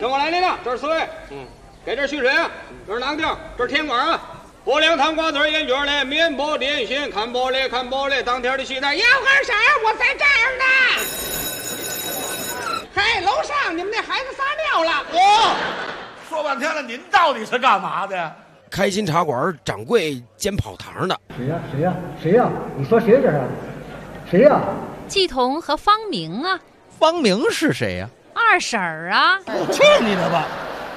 跟我来，领导，这是四位。给这蓄水啊，这是囊丁，这是甜瓜啊。薄凉汤瓜子烟卷嘞，面包点心，看玻璃，当天的西餐。 要喝啥？我在这儿呢。嘿，楼上你们那孩子撒尿了。 说半天了，您到底是干嘛的？ 开心茶馆掌柜兼跑堂的。 谁呀？你说谁这是？谁呀？ 季彤和方明啊。 方明是谁呀？ 二婶儿啊。 去你的吧！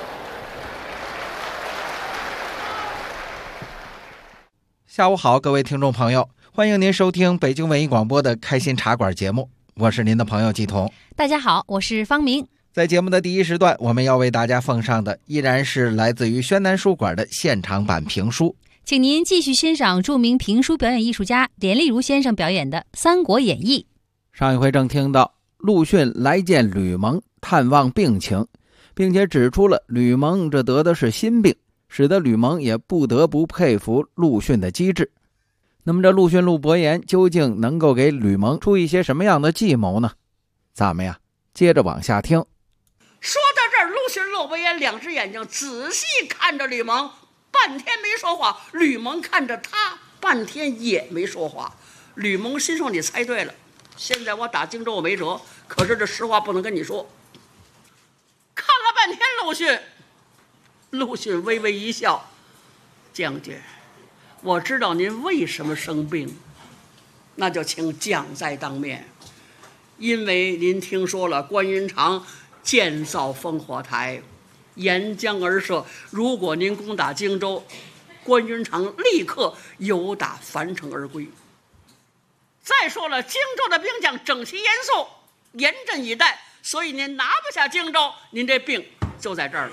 下午好，各位听众朋友，欢迎您收听北京文艺广播的开心茶馆节目，我是您的朋友季彤。 大家好，我是方明。 在节目的第一时段，我们要为大家奉上的依然是来自于宣南书馆的现场版评书， 请您继续欣赏著名评书表演艺术家连丽如先生表演的《三国演义》。 上一回正听到陆逊来见吕蒙探望病情，并且指出了吕蒙这得的是心病，使得吕蒙也不得不佩服陆逊的机智。那么这陆逊陆伯言究竟能够给吕蒙出一些什么样的计谋呢？咱们呀接着往下听。 说到这儿，陆逊陆伯言两只眼睛仔细看着吕蒙，半天没说话。吕蒙看着他，半天也没说话。吕蒙心说：“你猜对了，现在我打荆州我没辙，可是这实话不能跟你说。”看了半天陆逊微微一笑：“将军，我知道您为什么生病，那就请讲在当面。因为您听说了关云长建造烽火台，沿江而射，如果您攻打荆州，关云长立刻由打樊城而归。再说了，荆州的兵将整齐严肃，严阵以待，所以您拿不下荆州，您这病就在这儿了。”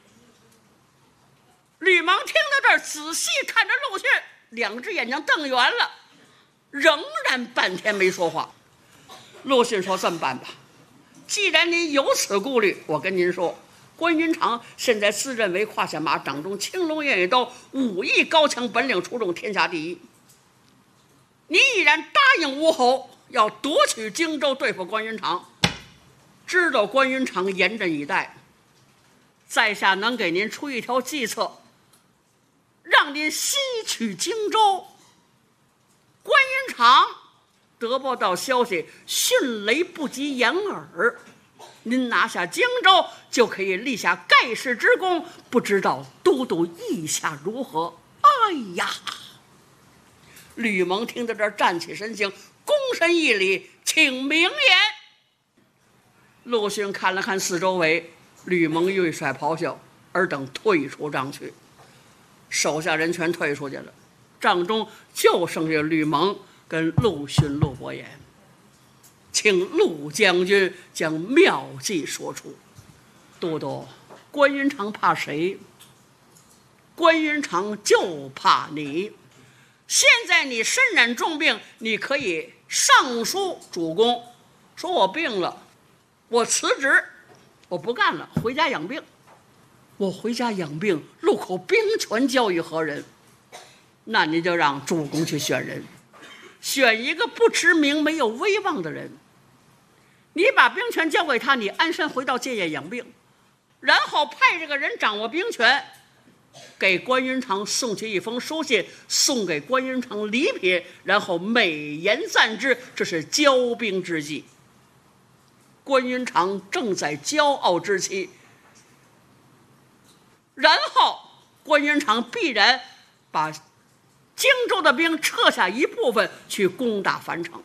吕蒙听到这儿，仔细看着陆逊，两只眼睛瞪圆了，仍然半天没说话。陆逊说：“这么办吧，既然您有此顾虑，我跟您说，关云长现在自认为胯下马，掌中青龙偃月刀，武艺高强，本领出众，天下第一。你已然答应吴侯要夺取荆州，对付关云长，知道关云长严阵以待，在下能给您出一条计策，让您西取荆州。关云长得不到消息，迅雷不及掩耳，您拿下荆州就可以立下盖世之功，不知道都督意下如何？”哎呀！吕蒙听到这儿，站起身形，躬身一礼，请明言。陆逊看了看四周围，吕蒙欲甩咆哮，尔等退出帐去。手下人全退出去了，帐中就剩下吕蒙跟陆逊陆伯言。请陆将军将妙计说出。都督，关云长怕谁？关云长就怕你。现在你身染重病，你可以上书主公，说我病了，我辞职，我不干了，回家养病。我回家养病，路口兵权交与何人？那你就让主公去选人，选一个不知名没有威望的人，你把兵权交给他，你安身回到建业养病，然后派这个人掌握兵权，给关云长送去一封书信，送给关云长礼品，然后美言赞之，这是骄兵之计。关云长正在骄傲之期，然后关云长必然把荆州的兵撤下一部分去攻打樊城，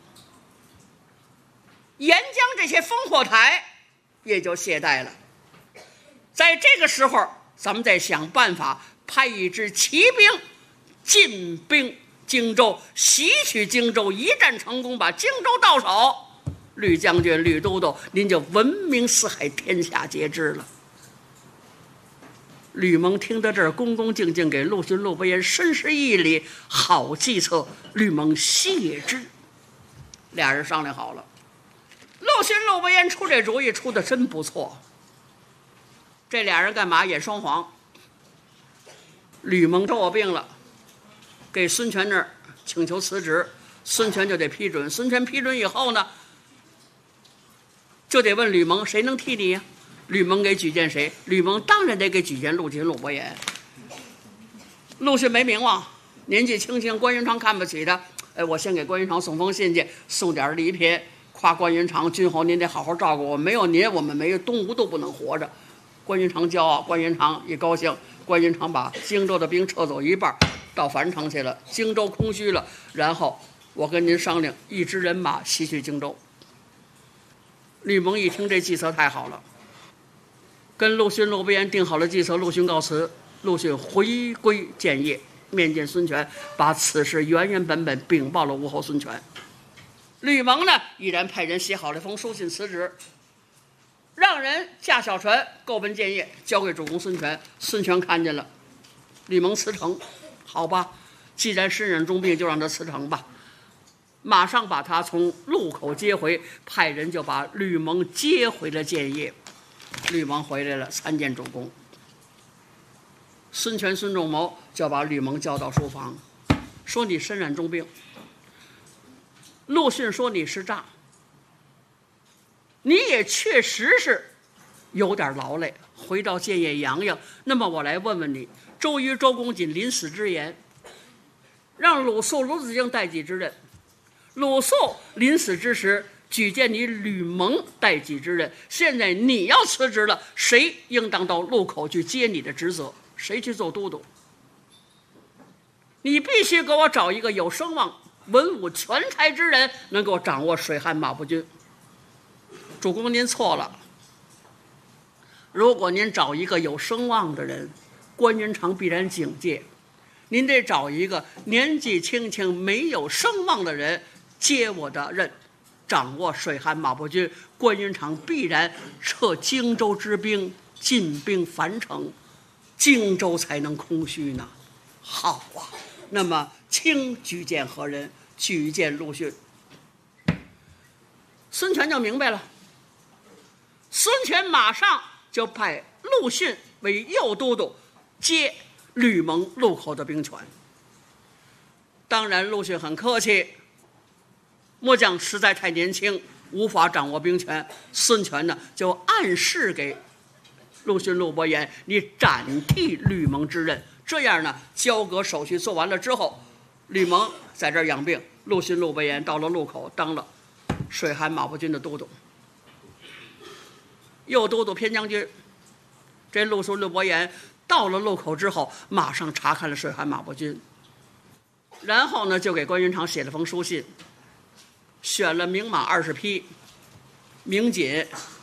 沿江这些烽火台也就懈怠了。在这个时候，咱们再想办法派一支骑兵进兵荆州，袭取荆州，一战成功，把荆州到手，吕将军、吕都督，您就闻名四海，天下皆知了。吕蒙听到这儿，恭恭敬敬给陆逊陆伯言深施一礼，好计策，吕蒙谢之。俩人商量好了，陆逊陆伯言出这主意出的真不错。这俩人干嘛？演双簧。吕蒙说我病了，给孙权那儿请求辞职，孙权就得批准。孙权批准以后呢，就得问吕蒙谁能替你呀？ 吕蒙给举荐谁？吕蒙当然得给举荐陆逊、陆伯言。陆逊没名望，年纪轻轻，关云长看不起他。我先给关云长送封信去，送点礼品，夸关云长君侯您得好好照顾我，没有您我们没有东吴都不能活着。关云长骄傲，关云长一高兴，关云长把荆州的兵撤走一半，到樊城去了，荆州空虚了，然后我跟您商量，一支人马西去荆州。吕蒙一听这计策太好了，跟陆逊、陆伯言定好了计策，陆逊告辞，陆逊回归建业，面见孙权，把此事原原本本禀报了吴侯孙权。吕蒙呢，依然派人写好了一封书信辞职，让人驾小船够奔建业，交给主公孙权。孙权看见了，吕蒙辞呈，好吧，既然身染重病，就让他辞呈吧。马上把他从路口接回，派人就把吕蒙接回了建业。吕蒙回来了，参见主公。孙权、孙仲谋就把吕蒙叫到书房，说你身染重病。陆逊说你是诈，你也确实是有点劳累，回到建业养养。那么我来问问你，周瑜、周公瑾临死之言，让鲁肃、鲁子敬代己之任。鲁肃临死之时举荐你吕蒙代己之任，现在你要辞职了，谁应当到路口去接你的职责？谁去做都督？你必须给我找一个有声望、文武全才之人，能够掌握水旱马步军。主公您错了，如果您找一个有声望的人，关云长必然警戒。您得找一个年纪轻轻没有声望的人接我的任，掌握水旱马步军，关云长必然撤荆州之兵，进兵樊城，荆州才能空虚呢。好啊，那么卿举荐何人？举荐陆逊。孙权就明白了，孙权马上就派陆逊为右都督，接吕蒙路口的兵权。当然陆逊很客气，末将实在太年轻，无法掌握兵权。孙权呢就暗示给陆逊、陆伯言，你暂替吕蒙之任。这样呢，交割手续做完了之后，吕蒙在这儿养病，陆逊、陆伯言到了路口当了水旱马步军的都督。右都督偏将军，这陆逊、陆伯言到了路口之后，马上查看了水旱马步军，然后呢就给关云长写了封书信，选了名马20匹，名锦、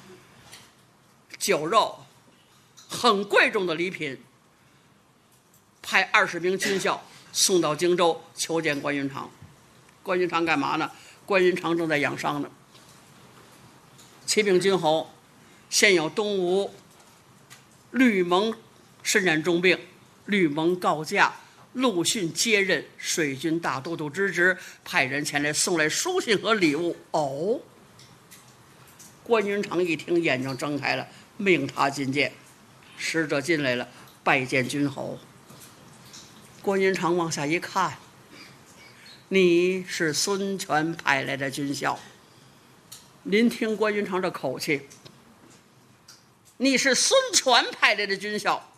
酒肉，很贵重的礼品，派20名军校送到荆州求见关云长。关云长干嘛呢？关云长正在养伤呢。启禀君侯，现有东吴吕蒙身染重病，吕蒙告假，陆逊接任水军大都督之职，派人前来送来书信和礼物。哦，关云长一听，眼睛睁开了，命他觐见。使者进来了，拜见君侯。关云长往下一看，你是孙权派来的军校。您听关云长这口气，你是孙权派来的军校。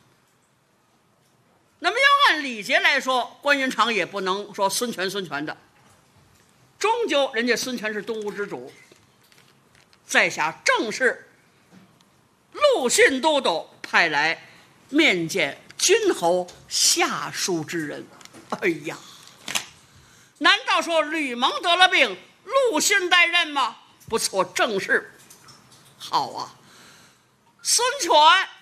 那么要按礼节来说，关云长也不能说孙权的，终究人家孙权是东吴之主，在下正是陆逊都督派来面见君侯下书之人。哎呀，难道说吕蒙得了病，陆逊代任吗？不错，正是。好啊，孙权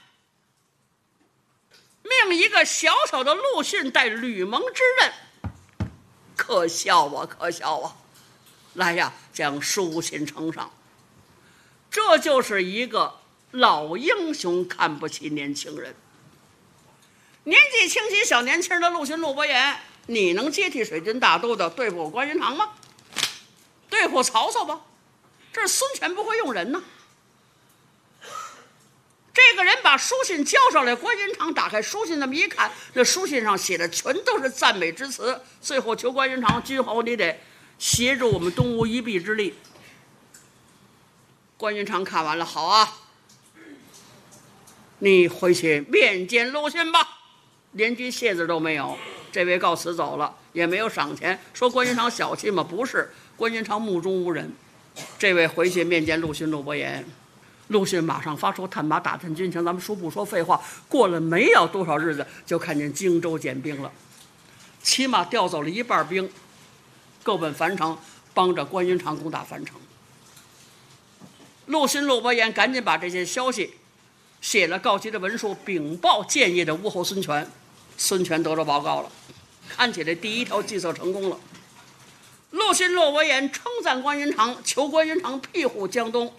命一个小小的陆逊代吕蒙之任，可笑啊，可笑啊！来呀，将书信呈上。这就是一个老英雄看不起年轻人。年纪轻轻小年轻的陆逊、陆伯言，你能接替水军大都督对付关云长吗？对付曹操吧？这是孙权不会用人呢。这个人把书信交上来，关云长打开书信，那么一看，这书信上写的全都是赞美之词，最后求关云长，君侯你得协助我们东吴一臂之力。关云长看完了，好啊， 你回去面见陆逊吧。连句谢字都没有，这位告辞走了，也没有赏钱。说关云长小气吗？不是，关云长目中无人。这位回去面见陆逊、陆伯言，陆逊马上发出探马打探军情。咱们说不说废话，过了没有多少日子，就看见荆州减兵了，起码调走了一半兵，够奔樊城，帮着关云长攻打樊城。陆逊、陆伯言赶紧把这些消息写了告急的文书，禀报建业的吴侯孙权。孙权得到报告了，看起来第一条计策成功了。陆逊、陆伯言称赞关云长，求关云长庇护江东。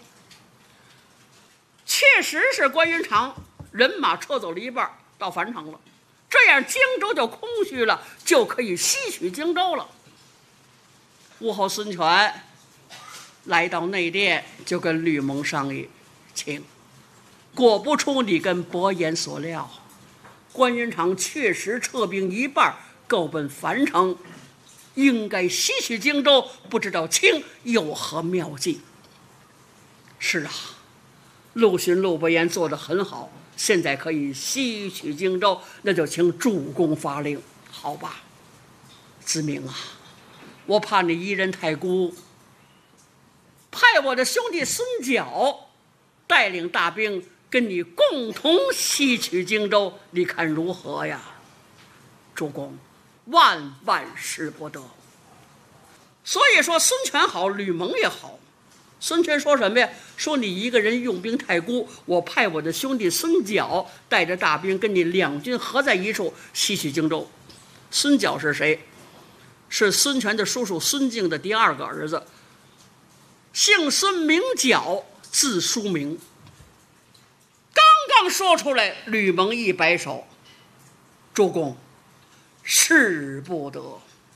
确实是关云长人马撤走了一半，到樊城了，这样荆州就空虚了，就可以西取荆州了。吴侯孙权来到内殿，就跟吕蒙商议，请，果不出你跟伯言所料，关云长确实撤兵一半，够奔樊城，应该西取荆州，不知道卿有何妙计？是啊，陆逊、陆伯言做得很好，现在可以西取荆州，那就请主公发令，好吧？子明啊，我怕你一人太孤，派我的兄弟孙角带领大兵跟你共同西取荆州，你看如何呀？主公，万万使不得。所以说孙权好，吕蒙也好。孙权说什么呀？说你一个人用兵太孤，我派我的兄弟孙角带着大兵跟你两军合在一处西取荆州。孙角是谁？是孙权的叔叔孙敬的第二个儿子，姓孙名角，字叔明。刚刚说出来，吕蒙一摆手，主公，使不得。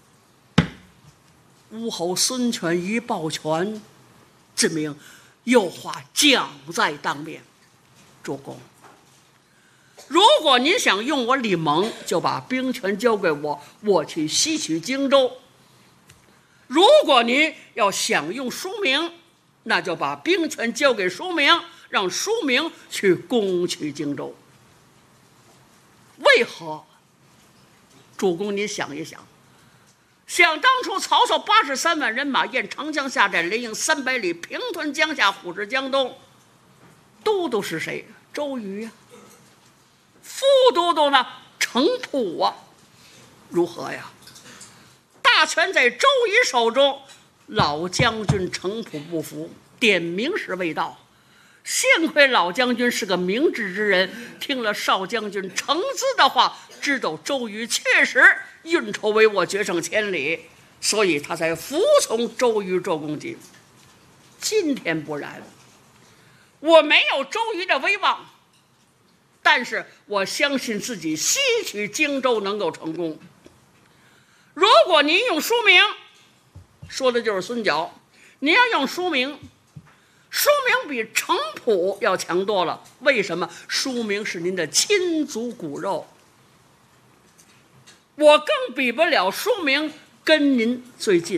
吴侯孙权一抱拳，子明有话讲在当面。主公，如果您想用我李蒙，就把兵权交给我，我去西取荆州；如果您要想用叔明，那就把兵权交给叔明，让叔明去攻取荆州。为何？主公您想一想，想当初曹操83万人马沿长江下寨，连营300里，平屯江夏，虎视江东。都督是谁？周瑜呀。副都督呢？程普啊。如何呀？大权在周瑜手中，老将军程普不服，点名时未到。幸亏老将军是个明智之人，听了少将军程咨的话，知道周瑜确实运筹帷幄，决胜千里，所以他才服从周瑜做攻击。今天不然，我没有周瑜的威望，但是我相信自己西取荆州能够成功。如果您用书名，说的就是孙角，您要用书名，书名比程普要强多了。为什么？书名是您的亲族骨肉，我更比不了书名跟您最近。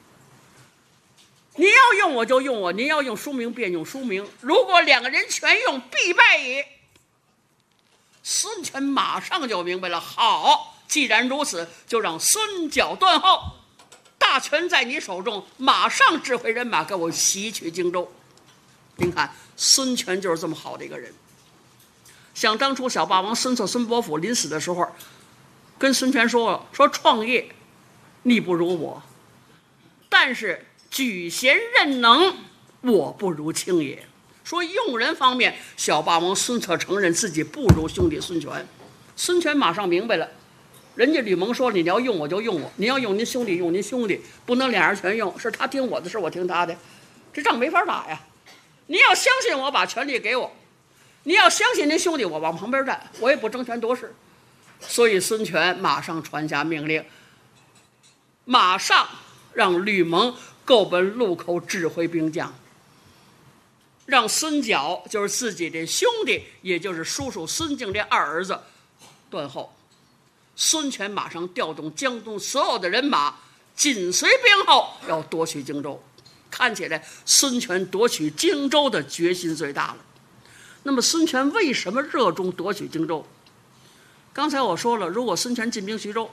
您要用我就用我，您要用书名便用书名，如果两个人全用，必败也。孙权马上就明白了，好，既然如此，就让孙角断后，大权在你手中，马上指挥人马给我袭取荆州。您看，孙权就是这么好的一个人。想当初小霸王孙策、孙伯符临死的时候，跟孙权说创业你不如我，但是举贤任能我不如卿也。说用人方面，小霸王孙策承认自己不如兄弟孙权。孙权马上明白了，人家吕蒙说你要用我就用我，你要用您兄弟用您兄弟，不能俩人全用，是他听我的，是我听他的，这仗没法打呀。你要相信我，把权力给我；你要相信您兄弟，我往旁边站，我也不争权夺势。所以孙权马上传下命令，马上让吕蒙够奔路口指挥兵将，让孙角就是自己的兄弟，也就是叔叔孙敬这二儿子断后。孙权马上调动江东所有的人马，紧随兵后，要夺取荆州。看起来孙权夺取荆州的决心最大了。 那么孙权为什么热衷夺取荆州？刚才我说了，如果孙权进兵徐州，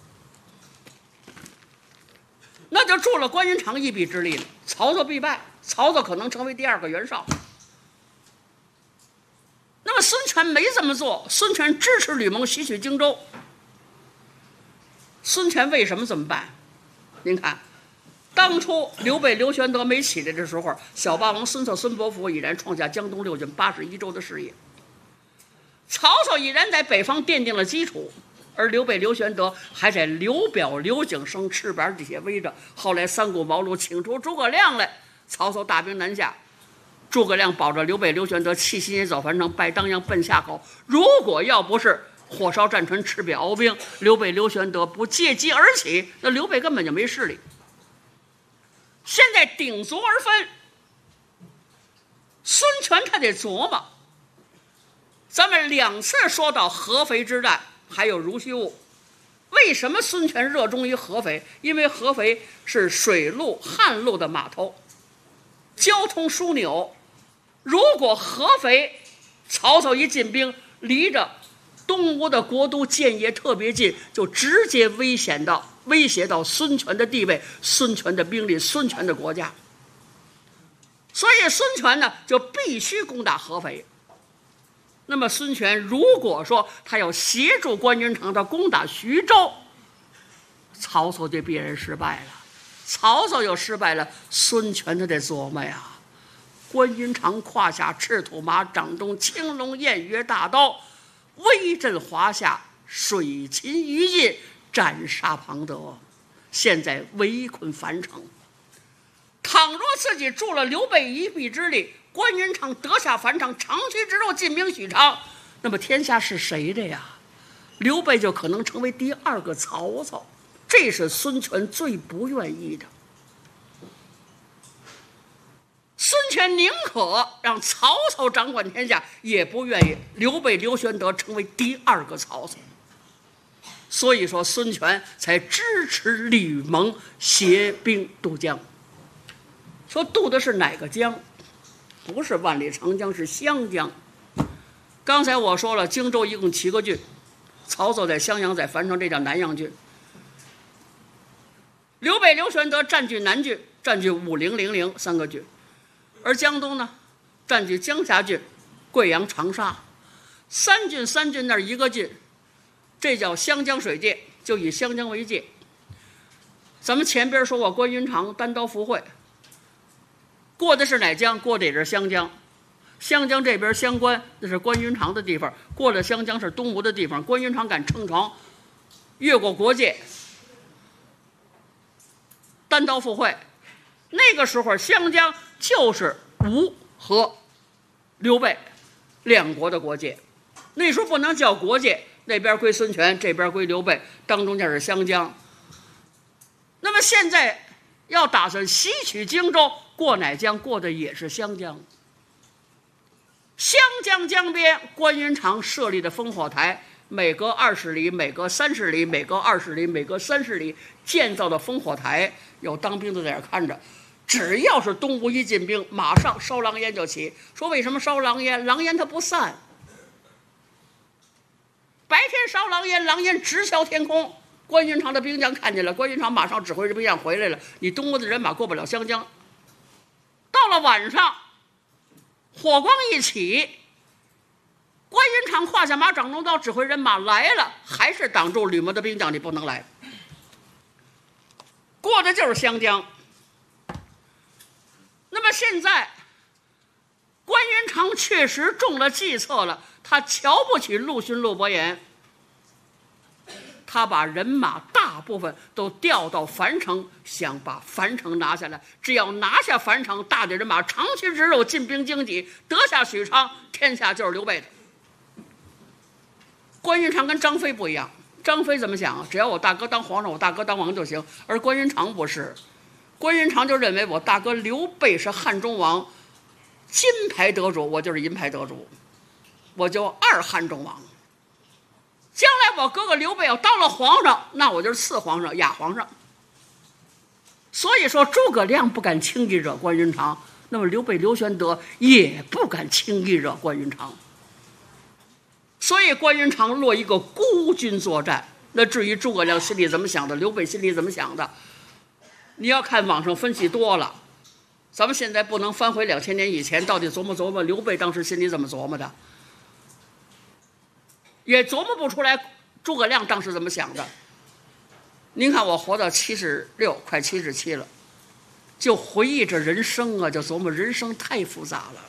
那就助了关云长一臂之力了，曹操必败，曹操可能成为第二个袁绍。那么孙权没这么做，孙权支持吕蒙袭取荆州。孙权为什么这么办？您看，当初刘备刘玄德没起来的时候，小霸王孙策孙伯符已然创下江东六郡81州的事业，曹操已然在北方奠定了基础，而刘备刘玄德还在刘表刘景升翅膀底下围着。后来三顾茅庐请出诸葛亮来，曹操大兵南下，诸葛亮保着刘备刘玄德弃新野走樊城，拜当阳奔夏口。如果要不是火烧战船，赤壁鏖兵，刘备刘玄德不借机而起，那刘备根本就没势力。现在鼎足而分，孙权他得琢磨。咱们2次说到合肥之战，还有濡须坞。为什么孙权热衷于合肥？因为合肥是水陆汉路的码头，交通枢纽。如果合肥曹操一进兵，离着东吴的国都建业特别近，就直接威胁到孙权的地位、孙权的兵力、孙权的国家。所以孙权呢，就必须攻打合肥。那么孙权如果说他要协助关云长他攻打徐州，曹操就必然失败了。曹操又失败了，孙权他得琢磨呀。关云长胯下赤兔马，掌中青龙偃月大刀，威震华夏，水擒于禁，斩杀庞德，现在围困樊城。倘若自己助了刘备一臂之力，关云长得下樊城，长驱直入进兵许昌，那么天下是谁的呀？刘备就可能成为第二个曹操，这是孙权最不愿意的。孙权宁可让曹操掌管天下，也不愿意刘备刘玄德成为第二个曹操。所以说孙权才支持吕蒙携兵渡江。说渡的是哪个江？不是万里长江，是湘江。刚才我说了，荆州一共7个郡，曹操在襄阳，在樊城，这叫南阳郡。刘备刘玄德占据南郡，占据武陵、零陵3个郡。而江东呢，占据江夏郡、贵阳、长沙3郡那儿1个郡，这叫湘江水界，就以湘江为界。咱们前边说过，关云长单刀赴会，过的是哪江？过的也是湘江。湘江这边湘关，那是关云长的地方，过了湘江是东吴的地方。关云长敢乘船越过国界，单刀赴会。那个时候湘江就是吴和刘备2国的国界，那时候不能叫国界，那边归孙权，这边归刘备，当中间是湘江。那么现在要打算袭取荆州，过哪江？过的也是湘江。湘江江边，关云长设立的烽火台，每隔20里，每隔30里，每隔20里，每隔30里建造的烽火台，有当兵的在那看着。只要是东吴一进兵，马上烧狼烟就起。说为什么烧狼烟？狼烟它不散，白天烧狼烟，狼烟直敲天空。关云长的兵将看见了，关云长马上指挥着兵将回来了。你东吴的人马过不了湘江。到了晚上，火光一起，关云长胯下马，掌中刀，指挥人马来了，还是挡住吕蒙的兵将，你不能来。过的就是湘江。那么现在关云长确实中了计策了，他瞧不起陆逊陆伯言，他把人马大部分都调到樊城，想把樊城拿下来。只要拿下樊城，大队人马长驱直入，进兵荆棘，得下许昌，天下就是刘备的。关云长跟张飞不一样，张飞怎么想啊？只要我大哥当皇上，我大哥当王就行。而关云长不是，关云长就认为我大哥刘备是汉中王，金牌得主，我就是银牌得主，我就2汉中王。将来我哥哥刘备要当了皇上，那我就是次皇上、亚皇上。所以说诸葛亮不敢轻易惹关云长。那那么刘备刘玄德也不敢轻易惹关云长，所以关云长落一个孤军作战。那至于诸葛亮心里怎么想的，刘备心里怎么想的，你要看网上分析多了，咱们现在不能翻回2000年以前，到底琢磨刘备当时心里怎么琢磨的，也琢磨不出来诸葛亮当时怎么想的。您看我活到76快77了，就回忆着人生啊，就琢磨人生太复杂了。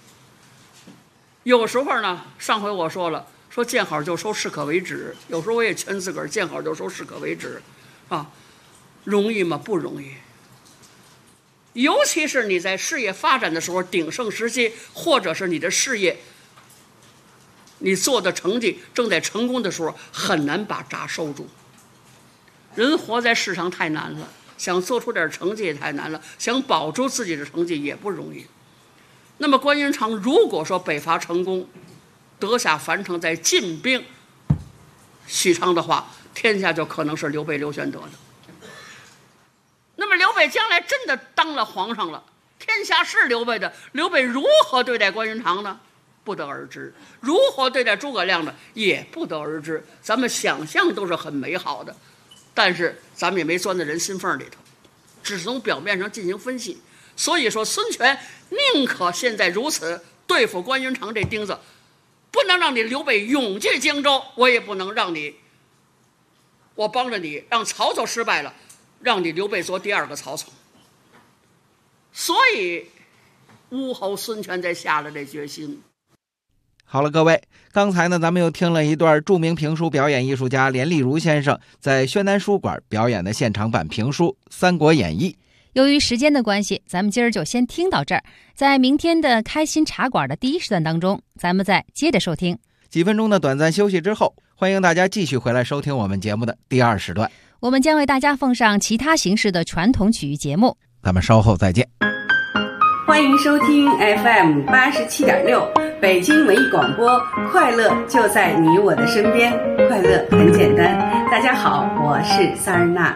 有时候呢，上回我说了，说见好就收，适可为止。有时候我也劝自个儿见好就收，适可为止，啊，容易吗？不容易。尤其是你在事业发展的时候，鼎盛时期，或者是你的事业，你做的成绩正在成功的时候，很难把闸收住。人活在世上太难了，想做出点成绩也太难了，想保住自己的成绩也不容易。那么关云长如果说北伐成功，得下樊城，再进兵许昌的话，天下就可能是刘备刘玄德的。那么刘备将来真的当了皇上了，天下是刘备的，刘备如何对待关云长呢？不得而知。如何对待诸葛亮呢？也不得而知。咱们想象都是很美好的，但是咱们也没钻在人心缝里头，只是从表面上进行分析。所以说孙权宁可现在如此对付关云长这钉子，不能让你刘备永居荆州，我也不能让你，我帮着你让曹操失败了，让你刘备做第二个曹操。所以武侯孙权才下了这决心。 好了，各位，刚才呢，咱们又听了一段著名评书表演艺术家连丽如先生在宣南书馆表演的现场版评书《三国演义》。 由于时间的关系，咱们今儿就先听到这儿。在明天的开心茶馆的第一时段当中，咱们再接着收听。 几分钟的短暂休息之后，欢迎大家继续回来收听我们节目的第二时段。 我们将为大家奉上其他形式的传统曲艺节目。 咱们稍后再见。 欢迎收听 FM 87.6北京文艺广播，快乐就在你我的身边，快乐很简单。大家好，我是萨尔娜。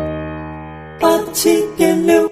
87.6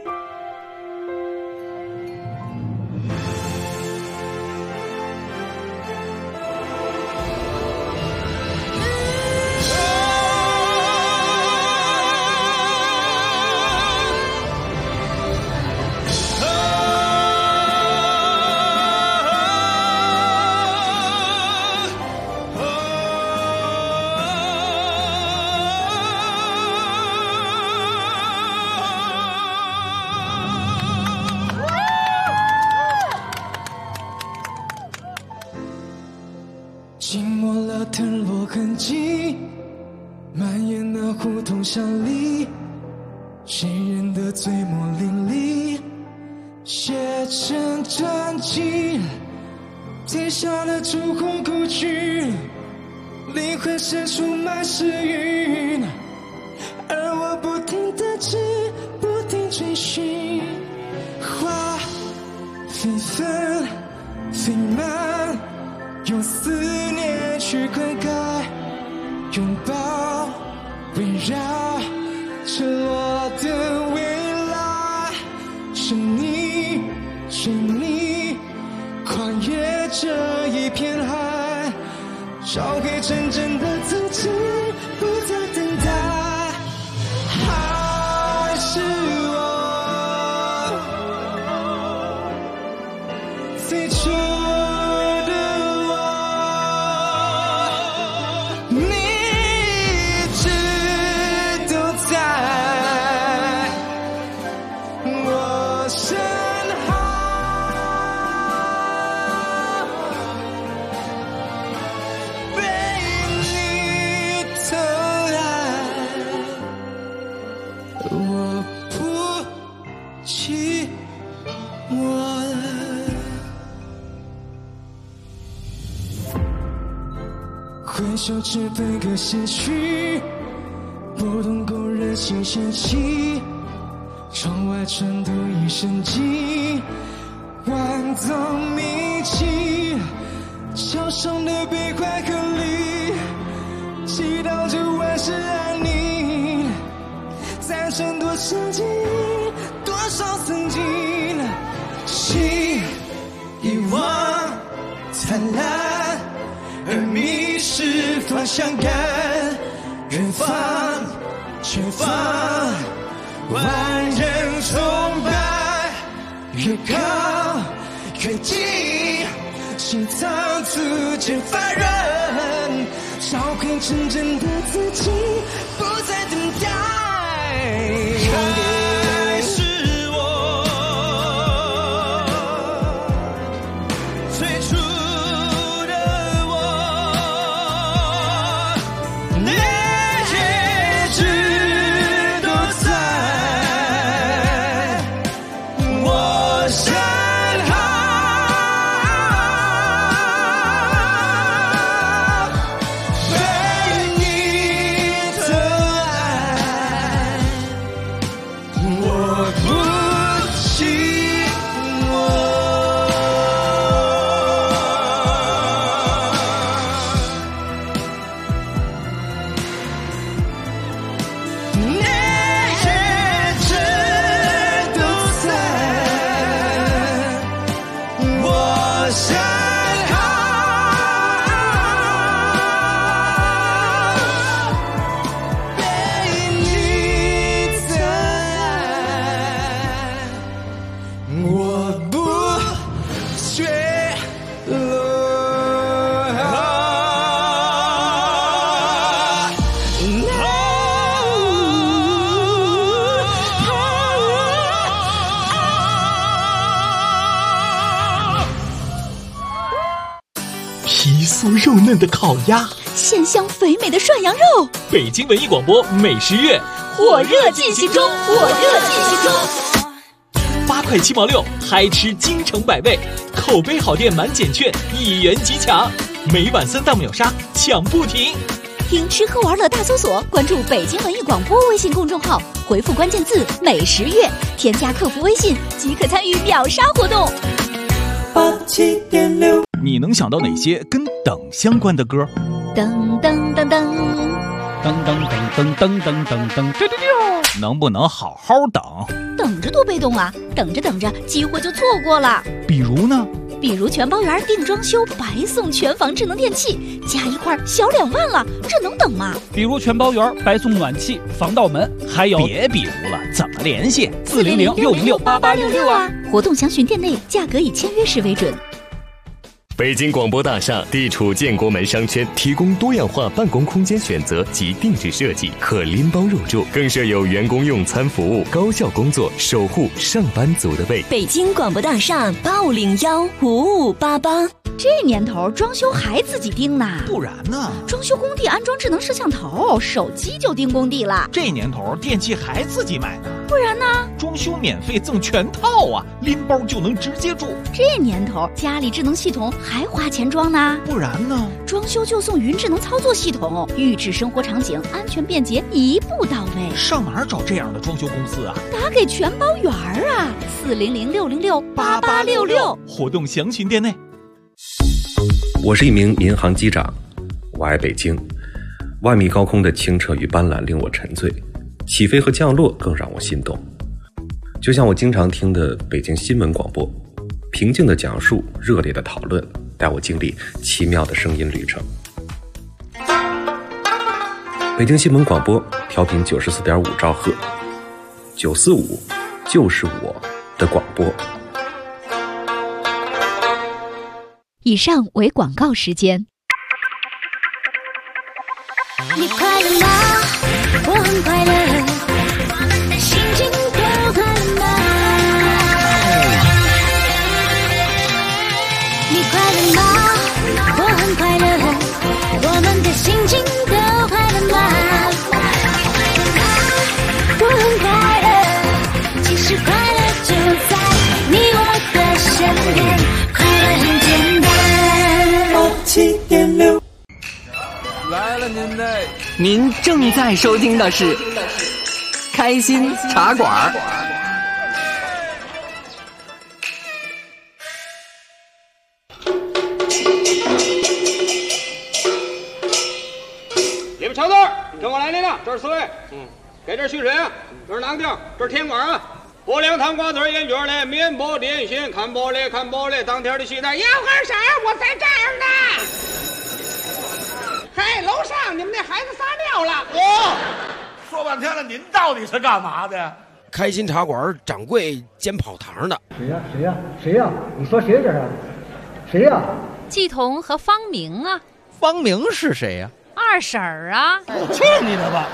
浸没了藤萝痕迹，蔓延的胡同巷里，谁人的醉墨淋漓，写成传奇。天下的朱红故居，灵魂深处满是云，而我不停地追，不停追寻。花飞纷飞满，用思念去灌溉，拥抱围绕赤裸的未来。是你，是你，跨越这一片海，找回真正的自己，不再等待。还是我最初挥手只分割些许，拨动工人心弦起，窗外传读一声寂，万种迷迹，桥上的悲欢和离，祈祷着万事安宁，赞成多少记忆，多少曾经。 记，遗忘灿烂，而迷失方向感，远方前方，万人崇拜，越高越近，心脏逐渐发热，找回真正的自己，不再等待。还是我最初的我，那些一直都在我身后。 皮酥肉嫩的烤鸭， 鲜香肥美的涮羊肉。 北京文艺广播美食月火热进行中，火热进行中。 8块7毛6，嗨吃京城百味，口碑好店满减券1元即抢，每晚3档秒杀，抢不停。 听吃喝玩乐大搜索，关注北京文艺广播微信公众号，回复关键字美食月，添加客服微信即可参与秒杀活动。 87.6，你能想到哪些跟等相关的歌？ 噔噔噔噔噔噔噔噔噔噔噔噔，能不能好好等？ 等着多被动啊！等着等着，机会就错过了。 比如呢？ 比如全包园定装修，白送全房智能电器，加一块小2万了，这能等吗？ 比如全包园白送暖气、防盗门，还有别比如了，怎么联系 ？400-606-8866啊！活动详询店内，价格以签约时为准。 北京广播大厦地处建国门商圈，提供多样化办公空间选择及定制设计，可拎包入住，更设有员工用餐服务，高效工作，守护上班族的胃。 北京广播大厦85015588。 这年头装修还自己盯呢？ 不然呢？ 装修工地安装智能摄像头，手机就盯工地了。 这年头电器还自己买呢？ 不然呢？ 装修免费赠全套啊，拎包就能直接住。 这年头家里智能系统还花钱装呢？ 不然呢？ 装修就送云智能操作系统，预制生活场景，安全便捷，一步到位。 上哪儿找这样的装修公司啊？ 打给全包园啊，400-606-8866。 活动详询店内。 我是一名民航机长，我爱北京。万米高空的清澈与斑斓令我沉醉，起飞和降落更让我心动。就像我经常听的北京新闻广播，平静的讲述，热烈的讨论，带我经历奇妙的声音旅程。北京新闻广播调频94.5兆赫，945就是我的广播。 以上为广告时间。 你快乐吗？我很快乐，心情都快乐吗？你快乐吗？我很快乐，我们的心情都快乐吗？我很快乐，其实快乐就在你我的身边，快乐很简单。87.6。 来了您正在收听的是开心茶馆。 你们瞧这儿，跟我来领导，这是4位。给这蓄水啊，这是囊丁，这是天管啊。 拨两糖瓜子烟卷嘞，面包点心，看报嘞看报嘞，当天的戏台要根绳，我在这儿呢。嘿，楼上你们那孩子撒尿了。 说半天了，您到底是干嘛的呀？ 开心茶馆掌柜兼跑堂的。 谁呀？你说谁这是？谁呀？ 季彤和方明啊。 方明是谁呀？ 二婶儿啊。 去你的吧！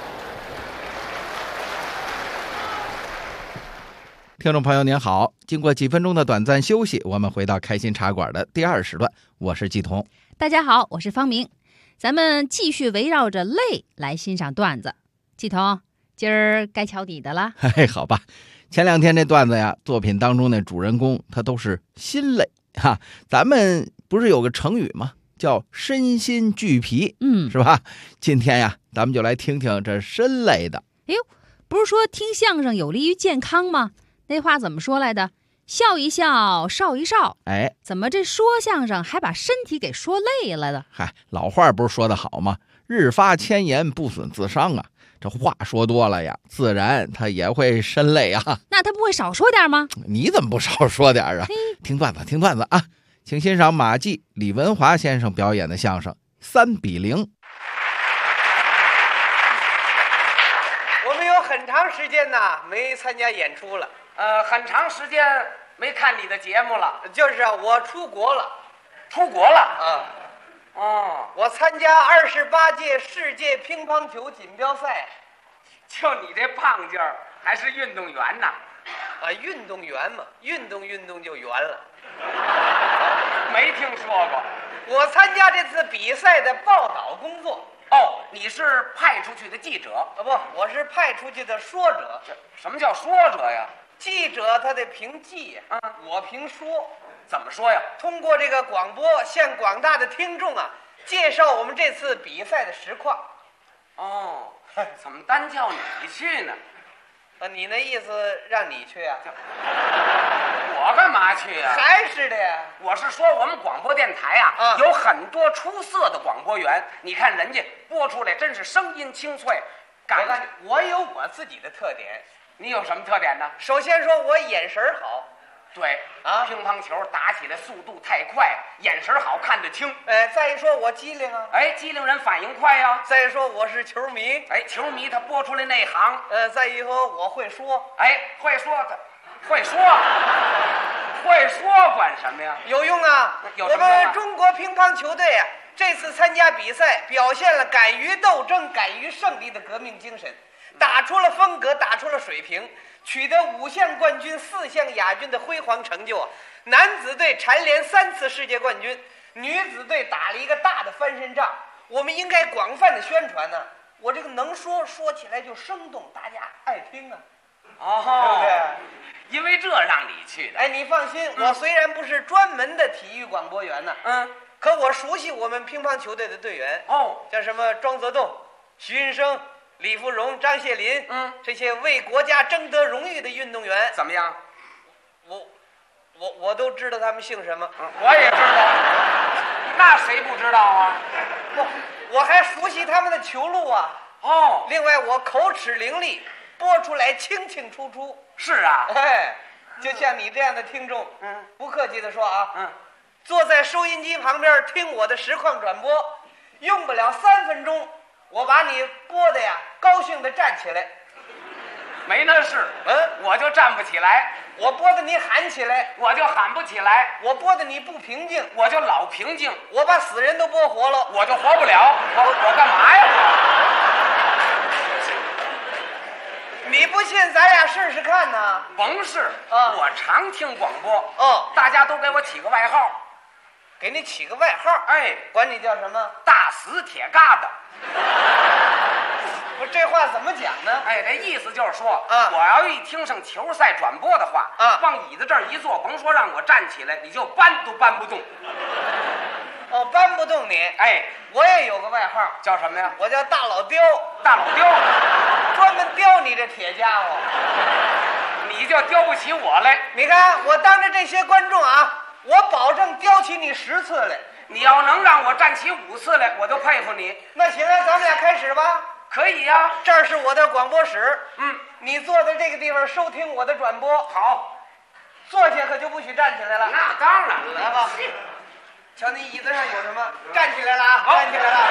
听众朋友您好，经过几分钟的短暂休息，我们回到开心茶馆的第2时段，我是季彤。 大家好，我是方明，咱们继续围绕着泪来欣赏段子。季彤，今儿该瞧你的了。 嘿，好吧，前2天这段子呀，作品当中的主人公他都是心累哈。咱们不是有个成语吗？叫身心俱疲，是吧？今天呀，咱们就来听听这身累的。 哎呦，不是说听相声有利于健康吗？那话怎么说来的？笑一笑，少一少。 哎， 怎么这说相声还把身体给说累了的？ 嗨，老话不是说得好吗？日发千言，不损自伤啊。这话说多了呀，自然他也会身累啊。 那他不会少说点吗？ 你怎么不少说点啊？听段子啊，请欣赏马季、李文华先生表演的相声3比0。 我们有很长时间呢没参加演出了，很长时间没看你的节目了。就是啊，我出国了。出国了啊？哦，我参加28届世界乒乓球锦标赛。就你这胖劲儿，还是运动员呢？啊，运动员嘛，运动就圆了。没听说过。我参加这次比赛的报道工作。哦，你是派出去的记者？不，我是派出去的说者。什么叫说者呀？记者他得凭记呀，我凭说。怎么说呀？通过这个广播向广大的听众啊介绍我们这次比赛的实况。哦，怎么单叫你去呢？你那意思让你去啊？我干嘛去呀？还是的呀。我是说我们广播电台啊，有很多出色的广播员，你看人家播出来真是声音清脆。我有我自己的特点。你有什么特点呢？首先说我眼神好。对啊，乒乓球打起来速度太快，眼神好看得清。再一说我机灵啊，机灵人反应快呀。再一说我是球迷，球迷他播出来内行。再一说我会说，会说管什么呀？有用啊！我们中国乒乓球队啊，这次参加比赛，表现了敢于斗争、敢于胜利的革命精神，打出了风格，打出了水平。取得5项冠军、4项亚军的辉煌成就啊！男子队蝉联3次世界冠军，女子队打了一个大的翻身仗。我们应该广泛的宣传呢。我这个能说起来就生动，大家爱听啊。对不对？因为这让你去的。你放心，我虽然不是专门的体育广播员呢，可我熟悉我们乒乓球队的队员。像什么庄则栋、徐云生、李富荣、张谢林，这些为国家争得荣誉的运动员怎么样？我都知道他们姓什么。我也知道，那谁不知道啊？我还熟悉他们的球路啊。另外我口齿伶俐，播出来清清楚楚。是啊，就像你这样的听众，不客气的说啊，坐在收音机旁边听我的实况转播，用不了3分钟。我把你播的呀，高兴的站起来。没那事，我就站不起来。我播的你喊起来，我就喊不起来。我播的你不平静，我就老平静。我把死人都播活了，我就活不了。我干嘛呀？你不信，咱俩试试看呢。甭试我常听广播。大家都给我起个外号。给你起个外号，管你叫什么？大死铁疙瘩。不，这话怎么讲呢？这意思就是说，我要一听上球赛转播的话，往椅子这儿一坐，甭说让我站起来，你就搬都搬不动。搬不动你？我也有个外号，叫什么呀？我叫大老刁。大老刁，专门刁你这铁家伙。你就刁不起我来。你看，我当着这些观众啊，我保证刁起你10次来。你要能让我站起5次来，我就佩服你。那行啊，咱们俩开始吧。 可以呀。 这儿是我的广播室，你坐在这个地方收听我的转播。 好， 坐下可就不许站起来了。 那当然了。 来吧，瞧你椅子上有什么？站起来了啊！站起来了。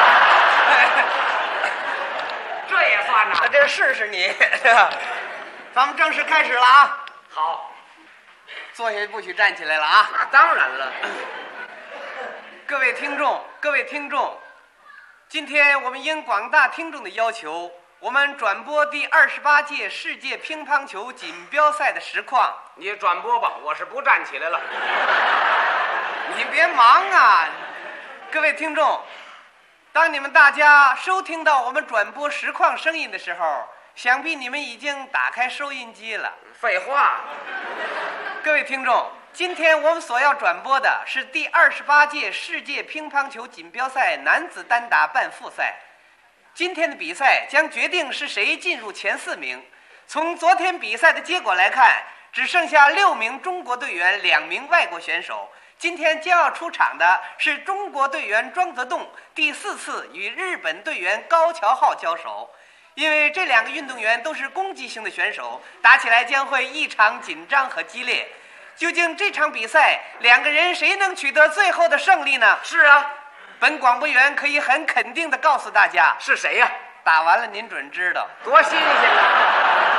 这也算呐？ 这试试你，咱们正式开始了啊！ 好， 坐下不许站起来了啊！ 那当然了。 各位听众，今天我们应广大听众的要求，我们转播第28届世界乒乓球锦标赛的实况。 你转播吧，我是不站起来了。 你别忙啊！各位听众，当你们大家收听到我们转播实况声音的时候，想必你们已经打开收音机了。 废话。 各位听众，今天我们所要转播的是第28届世界乒乓球锦标赛男子单打半复赛。今天的比赛将决定是谁进入前4名。从昨天比赛的结果来看，只剩下6名中国队员，2名外国选手。今天将要出场的是中国队员庄则栋第4次与日本队员高桥浩交手。因为这2个运动员都是攻击性的选手，打起来将会异常紧张和激烈。究竟这场比赛2个人谁能取得最后的胜利呢？ 是啊， 本广播员可以很肯定地告诉大家， 是谁呀？ 打完了您准知道。 多新鲜啊！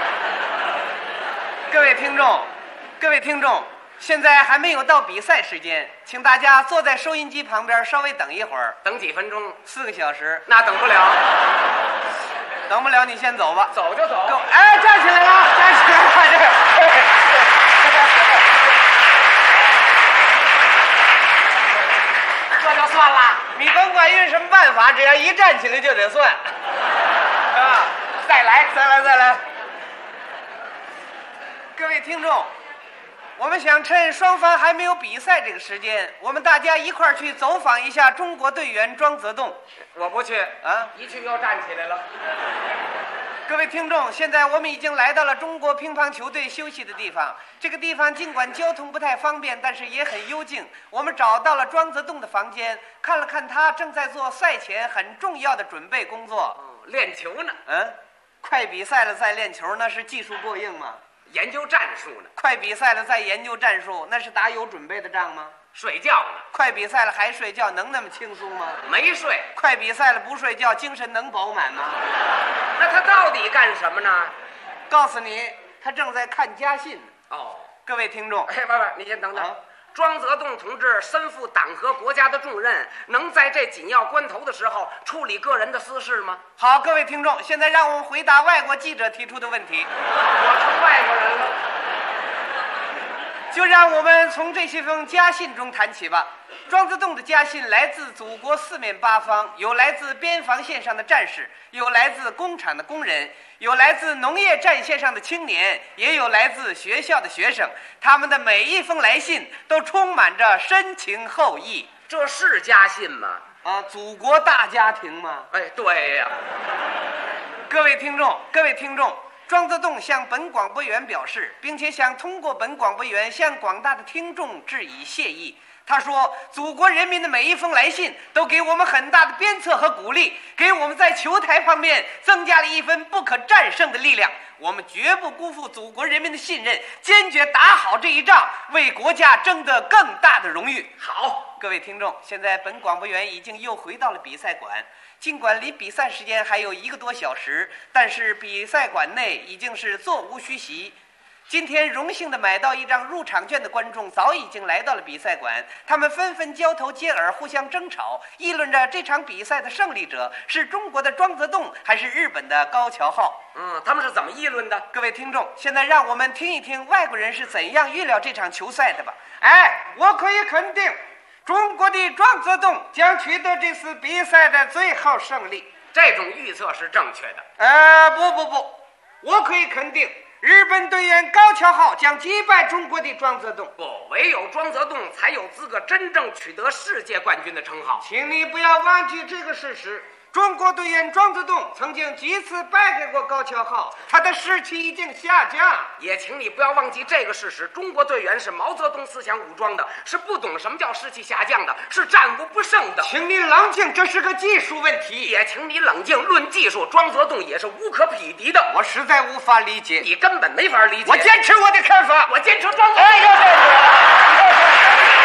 各位听众，现在还没有到比赛时间，请大家坐在收音机旁边稍微等一会儿。 等几分钟 ？4个小时。 那等不了。 等不了你先走吧。 走就走。 哎，站起来了，站起来了， 这就算了。 你甭管用什么办法，只要一站起来就得算。啊， 再来。 各位听众，我们想趁双方还没有比赛这个时间，我们大家一块儿去走访一下中国队员庄则栋。 我不去啊， 一去又站起来了。 各位听众，现在我们已经来到了中国乒乓球队休息的地方。这个地方尽管交通不太方便，但是也很幽静。我们找到了庄则栋的房间，看了看他正在做赛前很重要的准备工作。 练球呢。 快比赛了再练球，那是技术过硬吗？ 研究战术呢。 快比赛了再研究战术，那是打有准备的仗吗？ 睡觉呢。 快比赛了还睡觉，能那么轻松吗？ 没睡。 快比赛了不睡觉，精神能饱满吗？ 那他到底干什么呢？ 告诉你，他正在看家信呢。 哦， 各位听众， 你先等等。庄则栋同志身负党和国家的重任，能在这紧要关头的时候处理个人的私事吗？ 好，各位听众，现在让我们回答外国记者提出的问题。 我成外国人了。 就让我们从这些封家信中谈起吧。庄则栋的家信来自祖国4面8方，有来自边防线上的战士，有来自工厂的工人，有来自农业战线上的青年，也有来自学校的学生。他们的每一封来信都充满着深情厚谊。 这是家信吗？ 啊，祖国大家庭吗？ 哎，对呀。 各位听众，庄则栋向本广播员表示，并且想通过本广播员向广大的听众致以谢意。他说，祖国人民的每一封来信都给我们很大的鞭策和鼓励，给我们在球台方面增加了一分不可战胜的力量。我们绝不辜负祖国人民的信任，坚决打好这一仗，为国家争得更大的荣誉。 好， 各位听众，现在本广播员已经又回到了比赛馆。尽管离比赛时间还有1个多小时，但是比赛馆内已经是座无虚席。今天荣幸地买到一张入场券的观众早已经来到了比赛馆，他们纷纷交头接耳，互相争吵，议论着这场比赛的胜利者是中国的庄则栋还是日本的高桥浩。 他们是怎么议论的？ 各位听众，现在让我们听一听外国人是怎样预料这场球赛的吧。我可以肯定，中国的庄则栋将取得这次比赛的最后胜利。 这种预测是正确的。 不，我可以肯定，日本队员高桥浩将击败中国的庄则栋。 不，唯有庄则栋才有资格真正取得世界冠军的称号。 请你不要忘记这个事实。 中国队员庄则栋曾经几次败给过高桥浩，他的士气已经下降。 也请你不要忘记这个事实：中国队员是毛泽东思想武装的，是不懂什么叫士气下降的，是战无不胜的。 请你冷静，这是个技术问题。 也请你冷静，论技术，庄则栋也是无可匹敌的。 我实在无法理解， 你根本没法理解。 我坚持我的看法， 我坚持庄则栋。 哎呀，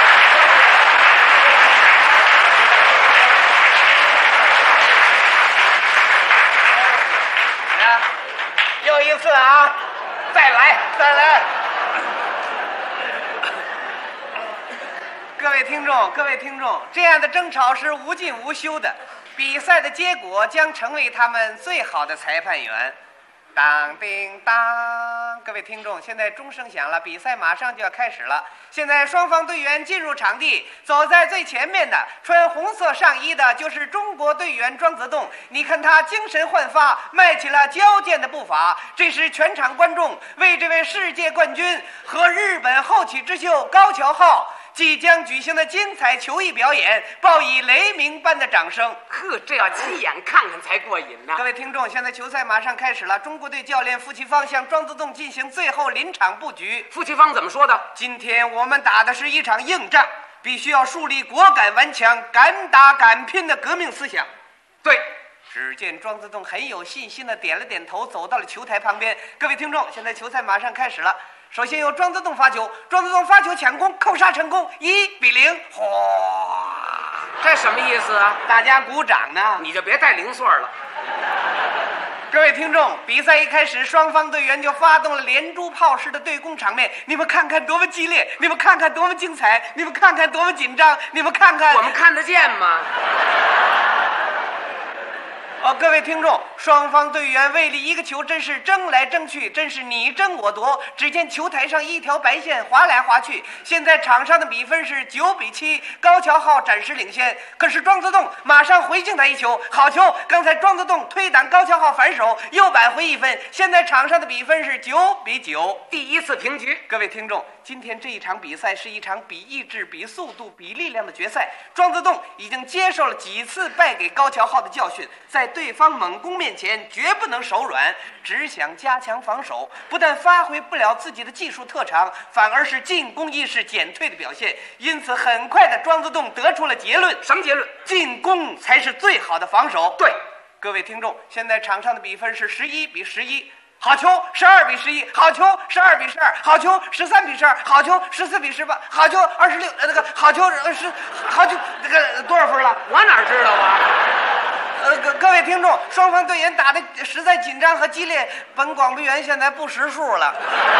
又一次啊！ 再来。 各位听众，这样的争吵是无尽无休的，比赛的结果将成为他们最好的裁判员。当叮当，各位听众，现在钟声响了，比赛马上就要开始了。现在双方队员进入场地，走在最前面的穿红色上衣的就是中国队员庄则栋。你看他精神焕发，迈起了矫健的步伐。这时全场观众为这位世界冠军和日本后起之秀高桥浩即将举行的精彩球艺表演报以雷鸣般的掌声。 呵，这要亲眼看看才过瘾呢。 各位听众，现在球赛马上开始了。中国队教练傅其芳向庄则栋进行最后临场布局。 傅其芳怎么说的？ 今天我们打的是一场硬仗，必须要树立果敢顽强、敢打敢拼的革命思想。 对。 只见庄则栋很有信心地点了点头，走到了球台旁边。各位听众，现在球赛马上开始了。首先由庄则栋发球，庄则栋发球抢攻，扣杀成功，1-0。哗， 这什么意思啊？ 大家鼓掌呢。 你就别带零碎了。 各位听众，比赛一开始，双方队员就发动了连珠炮式的对攻场面。你们看看多么激烈，你们看看多么精彩，你们看看多么紧张，你们看看。 我们看得见吗？ 各位听众，双方队员为了一个球真是争来争去，真是你争我夺。只见球台上一条白线划来划去，现在场上的比分是9-7，高桥浩暂时领先。可是庄则栋马上回敬他一球，好球！刚才庄则栋推挡高桥浩反手，又扳回1分。现在场上的比分是9-9， 第一次平局。 各位听众，今天这一场比赛是一场比意志、比速度、比力量的决赛。庄则栋已经接受了几次败给高桥浩的教训，在对方猛攻面前绝不能手软，只想加强防守，不但发挥不了自己的技术特长，反而是进攻意识减退的表现。因此很快的庄则栋得出了结论。 什么结论？ 进攻才是最好的防守。 对， 各位听众，现在场上的比分是11-11。好球12-11，好球12-12，好球13-12，好球14-18，好球26，好球好球多少分了？ 我哪知道啊？ 各位听众，双方队员打得实在紧张和激烈，本广播员现在不识数了。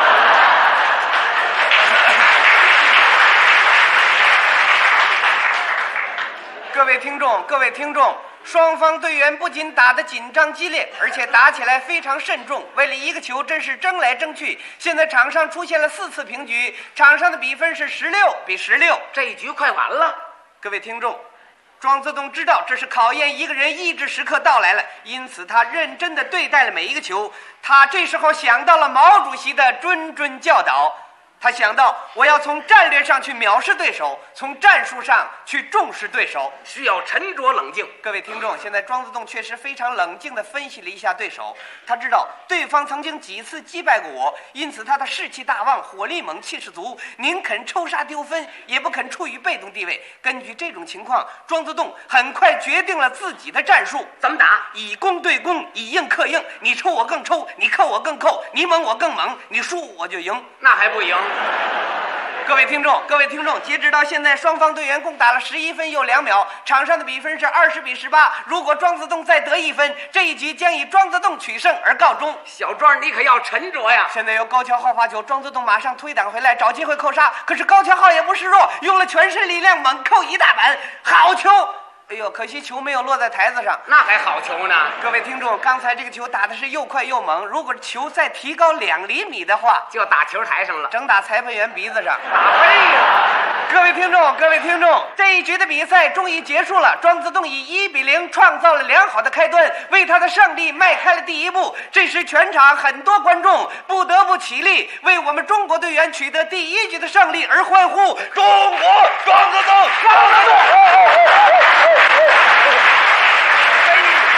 各位听众，双方队员不仅打得紧张激烈，而且打起来非常慎重，为了一个球真是争来争去。现在场上出现了4次平局，场上的比分是16-16， 这一局快完了。 各位听众，庄则栋知道这是考验一个人意志时刻到来了，因此他认真地对待了每一个球。他这时候想到了毛主席的谆谆教导，他想到我要从战略上去藐视对手，从战术上去重视对手， 需要沉着冷静。 各位听众，现在庄则栋确实非常冷静地分析了一下对手，他知道对方曾经几次击败过我，因此他的士气大旺，火力猛，气势足，宁肯抽杀丢分，也不肯处于被动地位。根据这种情况，庄则栋很快决定了自己的战术。 怎么打？ 以攻对攻，以硬克硬，你抽我更抽，你扣我更扣，你猛我更猛，你输我就赢。 那还不赢？ 各位听众，截止到现在，双方队员共打了11分又2秒，场上的比分是20-18。如果庄则栋再得1分，这一局将以庄则栋取胜而告终。 小庄，你可要沉着呀！ 现在由高桥浩发球，庄则栋马上推挡回来，找机会扣杀。可是高桥浩也不示弱，用了全身力量猛扣一大板，好球！哎呦，可惜球没有落在台子上， 那还好球呢。 各位听众，刚才这个球打的是又快又猛，如果球再提高2厘米的话， 就打球台上了， 整打裁判员鼻子上， 打飞了。 各位听众，这一局的比赛终于结束了。庄则栋以1-0创造了良好的开端，为他的胜利迈开了第一步。这时全场很多观众不得不起立，为我们中国队员取得第1局的胜利而欢呼。中国庄则栋，庄则栋！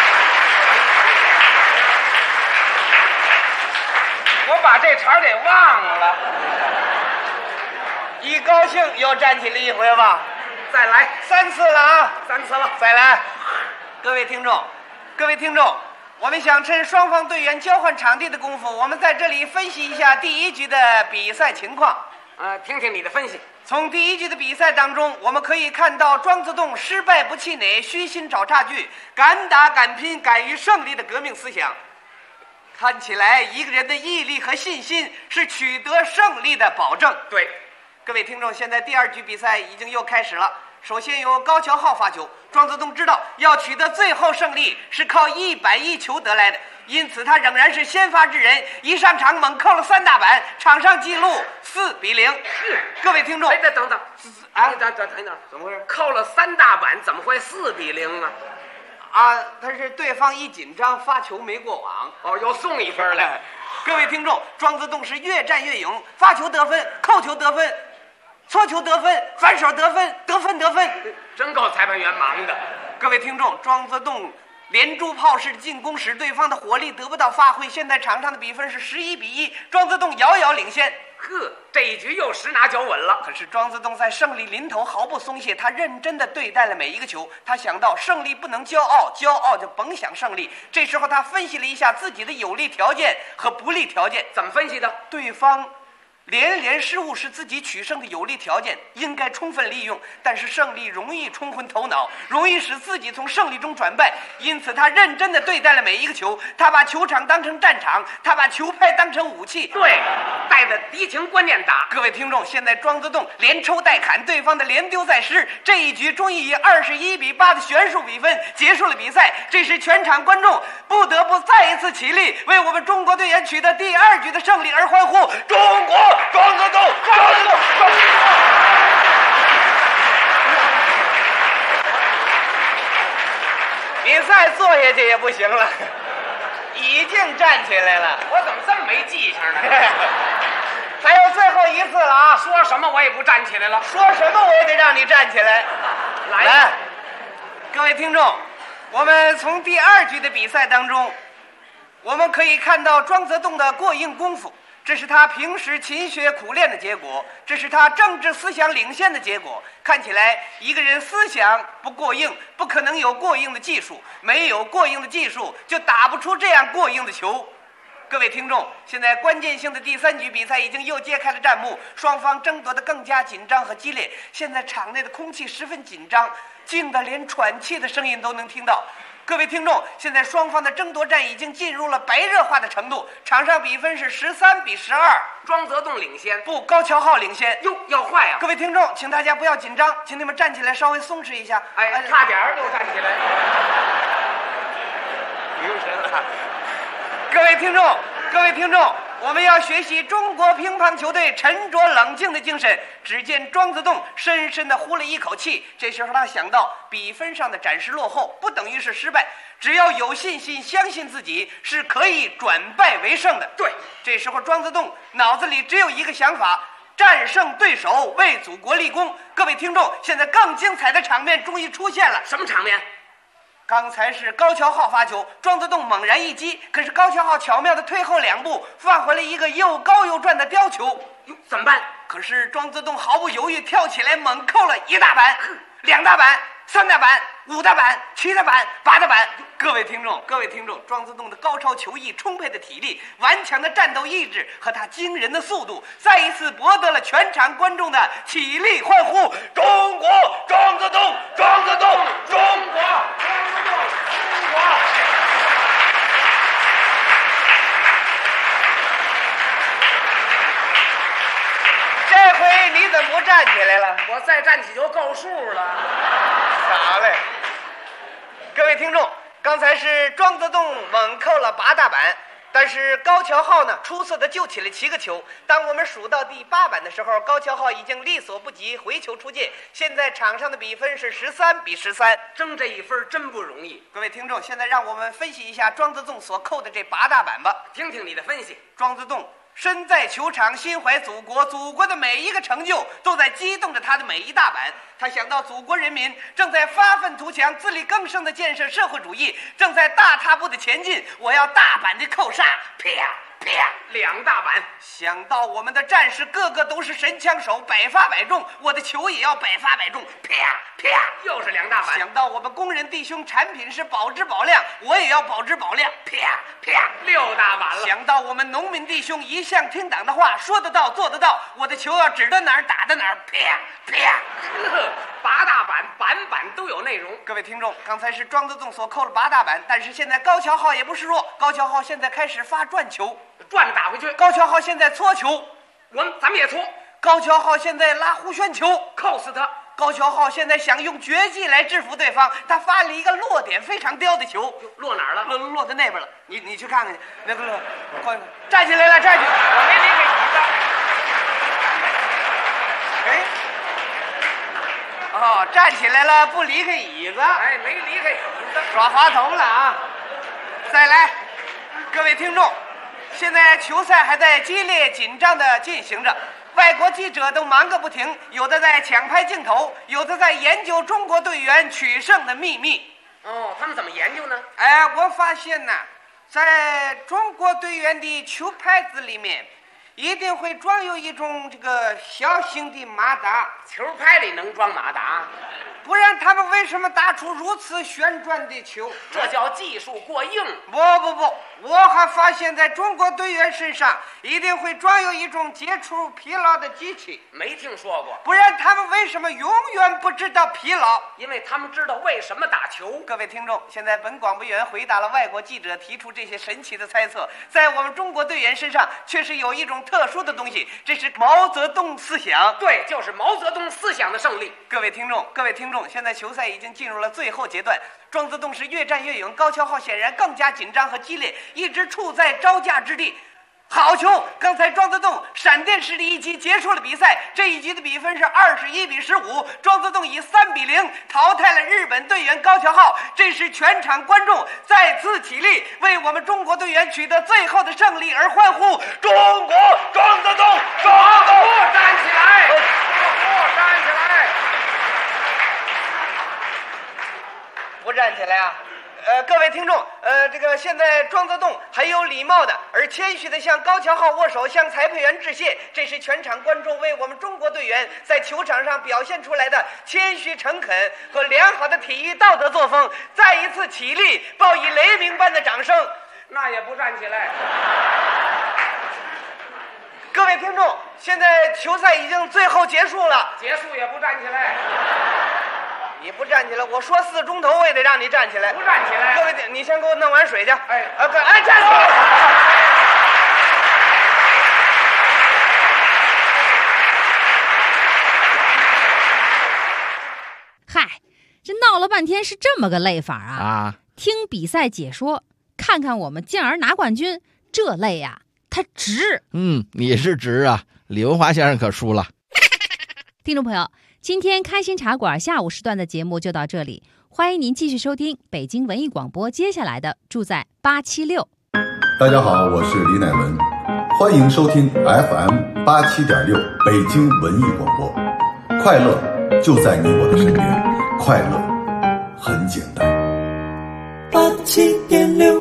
我把这茬给忘了。 一高兴又站起来一回吧， 再来 3次了啊 ，3次了， 再来。各位听众，我们想趁双方队员交换场地的功夫，我们在这里分析一下第1局的比赛情况。 听听你的分析。 从第1局的比赛当中，我们可以看到庄则栋失败不气馁，虚心找差距，敢打敢拼，敢于胜利的革命思想。看起来一个人的毅力和信心是取得胜利的保证。 对， 各位听众，现在第2局比赛已经又开始了。首先由高桥浩发球，庄则栋知道要取得最后胜利是靠110球得来的，因此他仍然是先发制人，一上场猛扣了3大板，场上纪录4-0。各位听众， 等等啊，等，怎么回事？扣了3大板，怎么会4-0啊？ 他是对方一紧张发球没过网， 又送1分来。 各位听众，庄则栋是越战越勇，发球得分，扣球得分，搓球得分，反手得分，得分， 真够裁判员忙的。 各位听众，庄则栋连珠炮式进攻使对方的火力得不到发挥，现在场上的比分是11-1，庄则栋遥遥领先。 这一局又十拿9稳了。 可是庄则栋在胜利临头毫不松懈，他认真地对待了每一个球。他想到胜利不能骄傲，骄傲就甭想胜利。这时候他分析了一下自己的有利条件和不利条件。 怎么分析的？ 对方连失误是自己取胜的有利条件，应该充分利用。但是胜利容易冲昏头脑，容易使自己从胜利中转败，因此他认真地对待了每一个球。他把球场当成战场，他把球拍当成武器。 对，带着敌情观念打。 各位听众，现在庄则栋连抽带砍，对方的连丢带失，这一局终于以21-8的悬殊比分结束了比赛。这时全场观众不得不再一次起立，为我们中国队员取得第2局的胜利而欢呼。中国！庄则栋！比赛坐下去也不行了，已经站起来了。 我怎么这么没记性呢？ 还有最后1次了啊！ 说什么我也不站起来了， 说什么我也得让你站起来。来，各位听众，我们从第2局的比赛当中，我们可以看到庄则栋的过硬功夫。这是他平时勤学苦练的结果，这是他政治思想领先的结果。看起来一个人思想不过硬，不可能有过硬的技术，没有过硬的技术就打不出这样过硬的球。各位听众，现在关键性的第3局比赛已经又揭开了战幕，双方争夺得更加紧张和激烈。现在场内的空气十分紧张，静得连喘气的声音都能听到。各位听众，现在双方的争夺战已经进入了白热化的程度，场上比分是13-12， 庄则栋领先， 不，高桥浩领先。 哟，要坏啊！ 各位听众，请大家不要紧张，请你们站起来稍微松弛一下。 差点又站起来。 留神了。各位听众，我们要学习中国乒乓球队沉着冷静的精神。只见庄则栋深深地呼了一口气，这时候他想到比分上的暂时落后不等于是失败，只要有信心相信自己是可以转败为胜的。 对， 这时候庄则栋脑子里只有一个想法，战胜对手，为祖国立功。各位听众，现在更精彩的场面终于出现了。 什么场面？ 刚才是高桥浩发球，庄则栋猛然一击，可是高桥浩巧妙地退后2步，放回了一个又高又转的刁球。 哟，怎么办？ 可是庄则栋毫不犹豫跳起来，猛扣了1大板、2大板、3大板、5大板、7大板、8大板。各位听众，庄则栋的高超球艺、充沛的体力、顽强的战斗意志和他惊人的速度，再一次博得了全场观众的起立欢呼。中国，庄则栋，庄则栋，中国，庄则栋，中国。这回你怎么不站起来了？ 我再站起就够数了。 好嘞。各位听众，刚才是庄则栋猛扣了8大板，但是高桥浩呢出色的救起了7个球。当我们数到第8板的时候，高桥浩已经力所不及，回球出界。现在场上的比分是13-13， 争这1分真不容易。 各位听众，现在让我们分析一下庄则栋所扣的这8大板吧。 听听你的分析。 庄则栋身在球场，心怀祖国，祖国的每一个成就都在激动着他的每一大板。他想到祖国人民正在发愤图强、自力更生的建设社会主义，正在大踏步的前进。我要大板的扣杀，啪！ 啪，2大板。 想到我们的战士个个都是神枪手，百发百中，我的球也要百发百中。啪啪， 又是2大板。 想到我们工人弟兄产品是保质保量，我也要保质保量。啪啪 ，6大板了。 想到我们农民弟兄一向听党的话，说得到做得到，我的球要指到哪儿打到哪儿。啪啪 ，8大板，板板都有内容。 各位听众，刚才是庄德栋所扣了8大板，但是现在高桥号也不示弱，高桥号现在开始发转球， 转着打回去。 高桥号现在搓球， 咱们也搓。 高桥号现在拉弧旋球， 扣死他。 高桥号现在想用绝技来制服对方，他发了一个落点非常刁的球， 落哪儿了？ 落在那边了。你去看看去，那个快站起来了，站起来！ 我没离开椅子。哦，站起来了，不离开椅子。 哎，没离开椅子， 耍滑头了啊！再来，各位听众，现在球赛还在激烈紧张地进行着。外国记者都忙个不停，有的在抢拍镜头，有的在研究中国队员取胜的秘密。 哦，他们怎么研究呢？ 我发现呢，在中国队员的球拍子里面，一定会装有一种这个小型的马达。 球拍里能装马达？ 不然他们为什么打出如此旋转的球？ 这叫技术过硬。 不，我还发现在中国队员身上一定会装有一种解除疲劳的机器。 没听说过。 不然他们为什么永远不知道疲劳？ 因为他们知道为什么打球。 各位听众，现在本广播员回答了外国记者提出这些神奇的猜测，在我们中国队员身上确实有一种特殊的东西，这是毛泽东思想。 对，就是毛泽东思想的胜利。 各位听众，现在球赛已经进入了最后阶段，庄则栋是越战越勇，高桥号显然更加紧张和激烈，一直处在招架之地。好球！刚才庄则栋闪电式的一击结束了比赛，这一局的比分是21-15，庄则栋以3-0淘汰了日本队员高桥号。这时全场观众再次起立，为我们中国队员取得最后的胜利而欢呼。中国庄则栋，庄则栋站起来，站起来！ 不站起来啊！各位听众，这个现在庄则栋很有礼貌的而谦虚的向高桥号握手，向裁判员致谢。这是全场观众为我们中国队员在球场上表现出来的谦虚诚恳和良好的体育道德作风。再一次起立，报以雷鸣般的掌声。 那也不站起来。 各位听众，现在球赛已经最后结束了， 结束也不站起来。 你不站起来，我说4钟头我也得让你站起来。 不站起来， 各位，你先给我弄碗水去。站起来！ 嗨，这闹了半天是这么个累法啊！听比赛解说，看看我们健儿拿冠军，这累呀，他值。 你是值啊，李文华先生可输了。 听众朋友，今天开心茶馆下午时段的节目就到这里，欢迎您继续收听北京文艺广播接下来的住在876。 大家好，我是李乃文，欢迎收听 FM 87.6北京文艺广播。快乐就在你我的身边，快乐很简单。 87.6。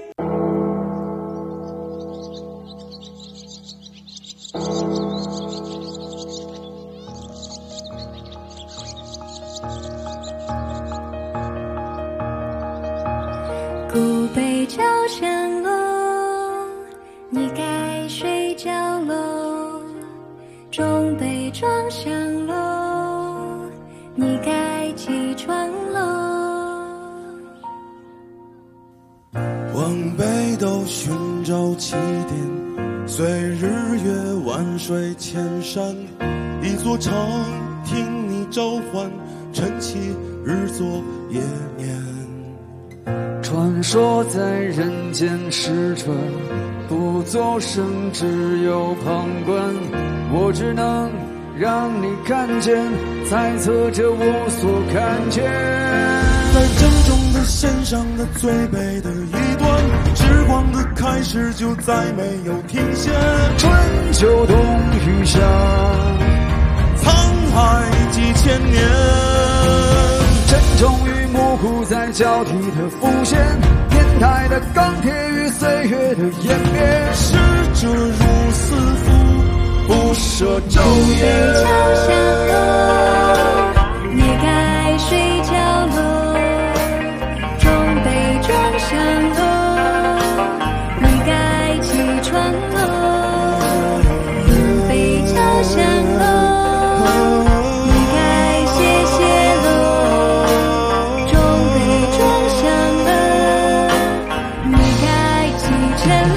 古北朝晨落，你该睡觉喽。中北庄上楼，你该起床喽。 往北斗寻找起点，随日月万水千山，一座城听你召唤，晨起日作夜眠。 传说在人间使者，不作声，只有旁观。我只能让你看见，猜测着我所看见。 在正中的线上的最北的一端，时光的开始就再没有停歇。 春秋冬雨夏， 沧海几千年。 真终于模糊在交替的浮现，年代的钢铁与岁月的湮灭， 逝者如斯夫，不舍昼夜。 桥上落，你该睡觉落，钟被撞响落，你该起床落，路被敲响落，你该歇歇落，钟被撞响了，你该启程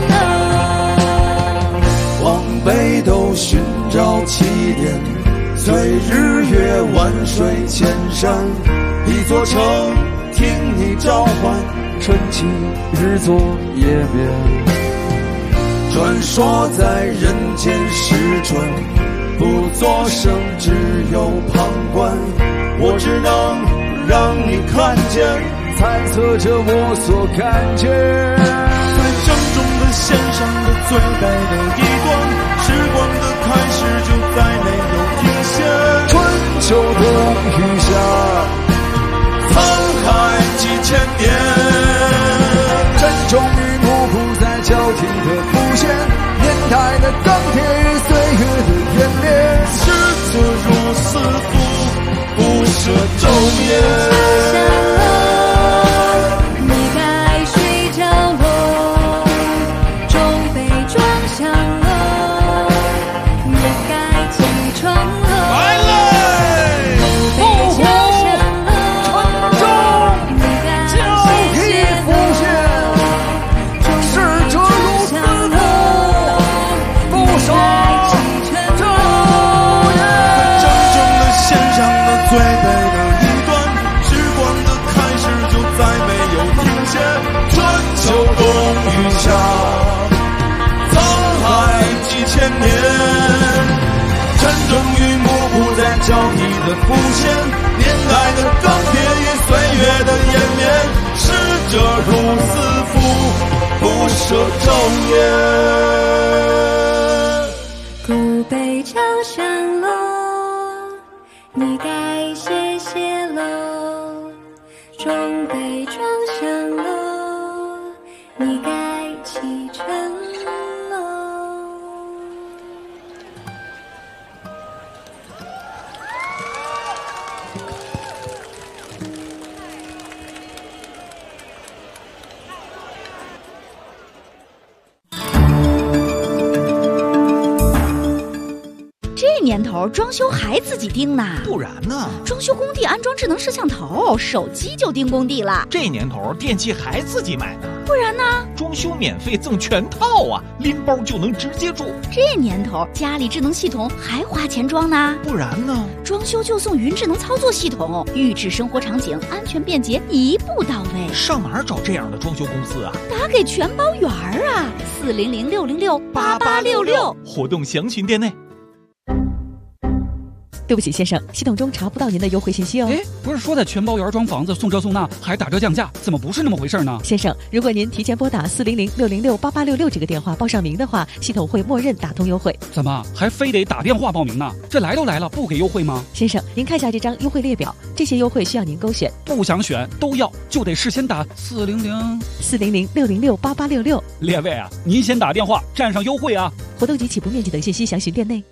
落。 往北斗寻找起点，随日月万水千山，一座城听你召唤，春晴日作夜眠。传说在人间时转，不作声，只有旁观。我只能让你看见，猜测着我所看见。 在掌中的线上的最白的一段，时光的开始就再没有停歇。 春秋冬雨夏， 沧海几千年， 真终与幕布在交替的浮现，年代的钢铁与岁月的湮灭。 逝者如斯夫，不舍昼夜。交替的浮现，年代的钢铁与岁月的湮灭，逝者如斯夫，不舍昼夜。 古北桥上落，你该歇歇落，钟被撞响落，你该启程落。 这年头装修还自己盯呢， 不然呢？ 装修工地安装智能摄像头，手机就盯工地了。 这年头电器还自己买呢， 不然呢？ 装修免费赠全套啊，拎包就能直接住。 这年头家里智能系统还花钱装呢， 不然呢？ 装修就送云智能操作系统，预制生活场景，安全便捷，一步到位。 上哪儿找这样的装修公司啊？ 打给全包圆啊，400-606-8866， 活动详询店内。 对不起，先生，系统中查不到您的优惠信息哦。 哎，不是说在全包园装房子送这送那还打折降价，怎么不是那么回事呢？ 先生，如果您提前拨打400-606-8866这个电话报上名的话，系统会默认打通优惠。 怎么还非得打电话报名呢？这来都来了，不给优惠吗？ 先生，您看下这张优惠列表，这些优惠需要您勾选。 不想选都要，就得事先打 400-606-8866。 列位啊，您先打电话占上优惠啊！ 活动及起步面积等信息详询店内。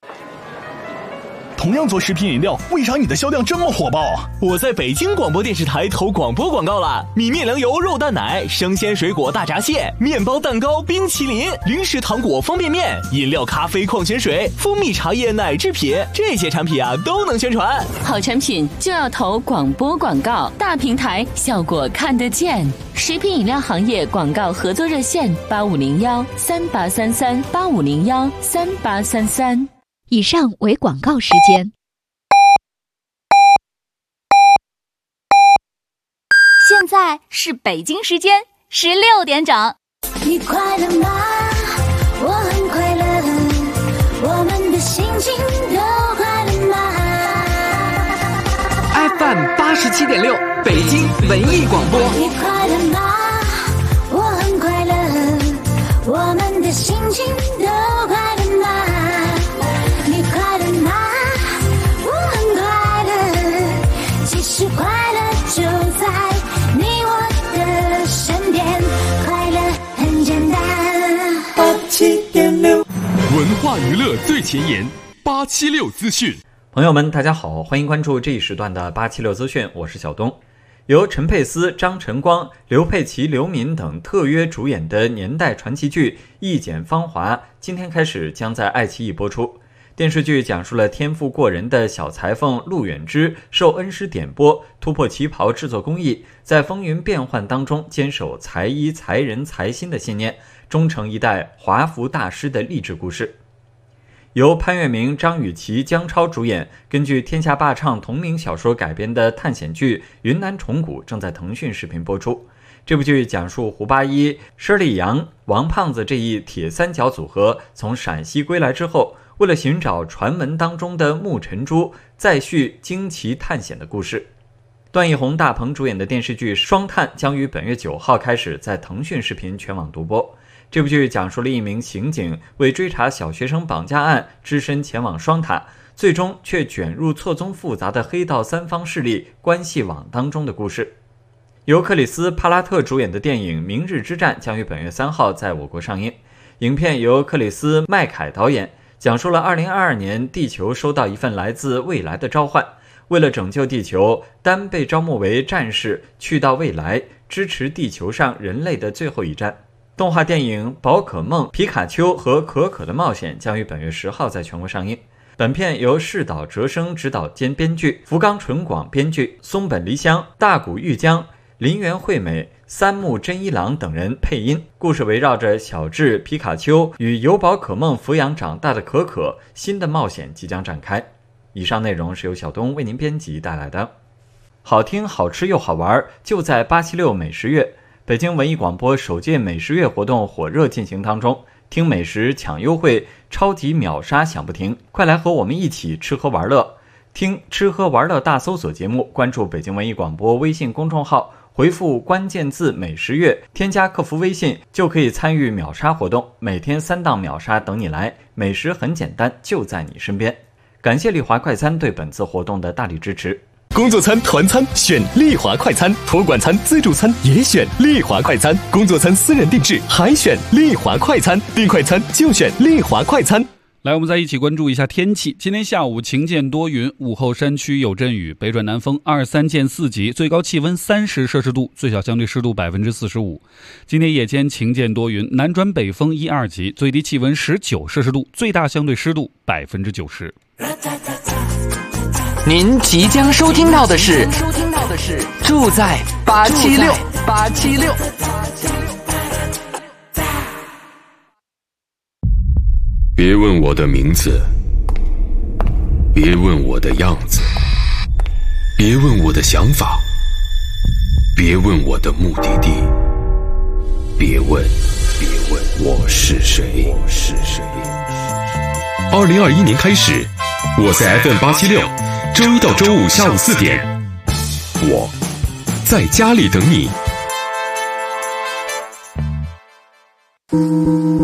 同样做食品饮料，为啥你的销量这么火爆啊？ 我在北京广播电视台投广播广告了，米面粮油肉蛋奶、生鲜水果大闸蟹、面包蛋糕、冰淇淋、零食糖果方便面、饮料咖啡矿泉水、蜂蜜茶叶奶制品，这些产品啊都能宣传。 好产品就要投广播广告，大平台效果看得见。食品饮料行业广告合作热线8501-3833-8501-3833。 以上为广告时间。现在是北京时间16点整。 你快乐吗？我很快乐，我们的心情都快乐吗？ FM 87.6北京文艺广播。 你快乐吗？我很快乐，我们的心情都快乐吗？你快乐吗？我很快乐，其实快乐就在你我的身边。 文化娱乐最前沿，876资讯。 朋友们大家好，欢迎关注这一时段的876资讯，我是小东。由陈佩斯、张晨光、刘佩琦、刘敏等特约主演的年代传奇剧《一剪芳华》今天开始将在爱奇艺播出。电视剧讲述了天赋过人的小裁缝陆远之受恩师点拨，突破旗袍制作工艺，在风云变幻当中坚守裁衣裁人裁心的信念，终成一代华服大师的励志故事。由潘粤明、张雨绮、姜超主演，根据天下霸唱同名小说改编的探险剧《云南虫谷》正在腾讯视频播出。这部剧讲述胡八一、施丽阳、王胖子这一铁三角组合从陕西归来之后，为了寻找传闻当中的木尘珠，再续惊奇探险的故事。段奕宏、大鹏主演的电视剧《双探》将于本月9号开始在腾讯视频全网独播。这部剧讲述了一名刑警为追查小学生绑架案，只身前往双塔，最终却卷入错综复杂的黑道三方势力关系网当中的故事。由克里斯·帕拉特主演的电影《明日之战》将于本月3号在我国上映。影片由克里斯·麦凯导演，讲述了2022年地球收到一份来自未来的召唤，为了拯救地球，丹被招募为战士，去到未来，支持地球上人类的最后一战。动画电影《宝可梦皮卡丘和可可的冒险》将于本月10号在全国上映。本片由市岛哲生执导兼编剧，福冈纯广编剧，松本梨香、大谷玉江、林原惠美、三木真一郎等人配音。故事围绕着小智、皮卡丘与由宝可梦抚养长大的可可，新的冒险即将展开。以上内容是由小东为您编辑带来的。好听、好吃又好玩，就在876美食月。北京文艺广播首届美食月活动火热进行当中，听美食抢优惠，超级秒杀响不停，快来和我们一起吃喝玩乐。听吃喝玩乐大搜索节目，关注北京文艺广播微信公众号，回复关键字美食月，添加客服微信就可以参与秒杀活动，每天3档秒杀等你来，美食很简单，就在你身边。感谢丽华快餐对本次活动的大力支持。 工作餐、团餐选丽华快餐，托管餐、自助餐也选丽华快餐，工作餐私人定制还选丽华快餐，订快餐就选丽华快餐。 来，我们再一起关注一下天气。今天下午晴间多云，午后山区有阵雨，北转南风2-3见4级，最高气温30摄氏度，最小相对湿度45%。今天夜间晴间多云，南转北风1-2级，最低气温19摄氏度，最大相对湿度90%。 您即将收听到的是住在876。 别问我的名字，别问我的样子，别问我的想法，别问我的目的地，别问我是谁。2021年开始，我在 FM876，周一到周五下午4点，我在家里等你。